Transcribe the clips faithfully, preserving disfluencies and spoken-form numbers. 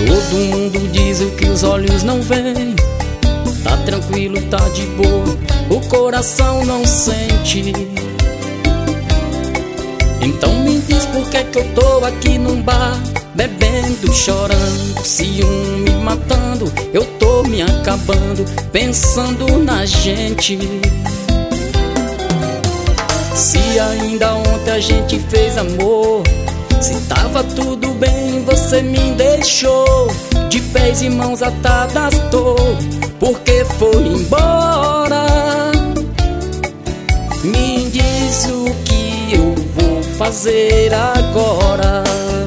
Todo mundo diz o que os olhos não veem. Tá tranquilo, tá de boa, o coração não sente. Então me diz por que que eu tô aqui num bar, bebendo, chorando, ciúme matando. Eu tô me acabando, pensando na gente. Se ainda ontem a gente fez amor, se tava tudo bem, você me deixou de pés e mãos atadas tô, porque foi embora. Me diz o que eu vou fazer agora.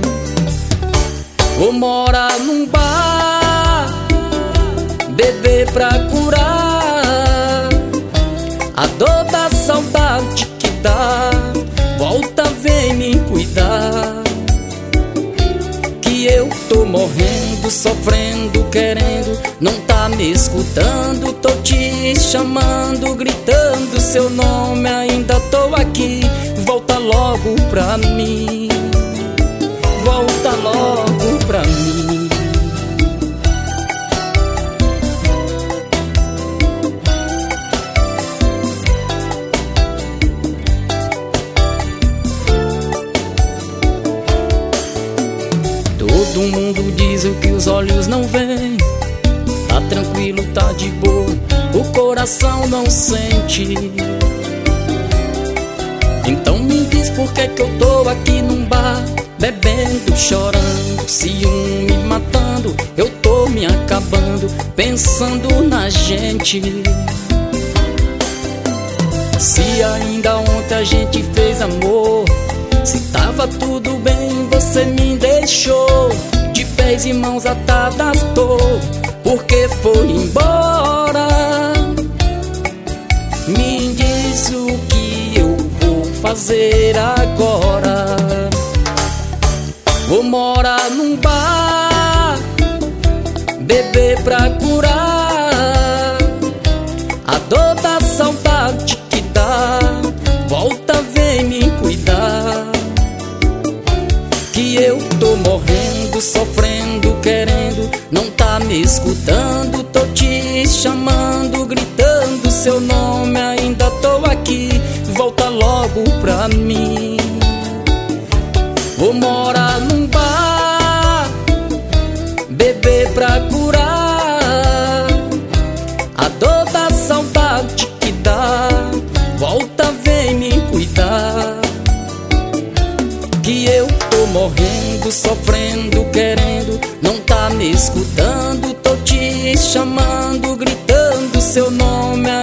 Vou morar num bar, beber pra curar a dor da saudade que dá. Volta, vem me cuidar, que eu tô morrendo, sofrendo, querendo. Não tá me escutando, tô te chamando, gritando seu nome. Ainda tô aqui, volta logo pra mim, volta logo pra mim. Todo mundo diz o que os olhos não veem. Tá tranquilo, tá de boa, o coração não sente. Então me diz por que que eu tô aqui num bar, bebendo, chorando, ciúme matando. Eu tô me acabando, pensando na gente. Se ainda ontem a gente fez amor, se tava tudo bem, você me deixou de pés e mãos atadas tô, porque foi embora. Me diz o que eu vou fazer agora. Vou morar num bar, beber pra curar a dor da saudade que dá. Volta, vem me cuidar, que eu tô morrendo, sofrendo, querendo. Não tá me escutando, tô te chamando, gritando seu nome. Ainda tô aqui, volta logo pra mim. Vou morar num bar, beber pra curar a dor da saudade que dá. Volta, vem me cuidar, que eu tô morrendo, sofrendo, querendo. Não tá me escutando, tô te chamando, gritando seu nome.